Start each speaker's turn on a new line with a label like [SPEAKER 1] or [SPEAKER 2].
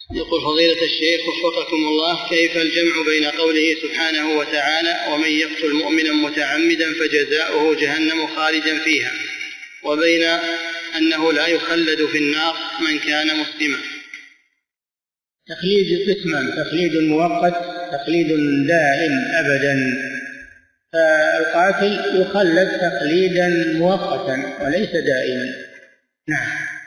[SPEAKER 1] يقول فضيلة الشيخ وفقكم الله، كيف الجمع بين قوله سبحانه وتعالى ومن يقتل مؤمنا متعمدا فجزاؤه جهنم خالدا فيها، وبين أنه لا يخلد في النار من كان مسلما؟
[SPEAKER 2] تخليد قسمان: تخليد مؤقت، تخليد دائم أبدا. فالقاتل يخلد تخليدا مؤقتا وليس دائما. نعم.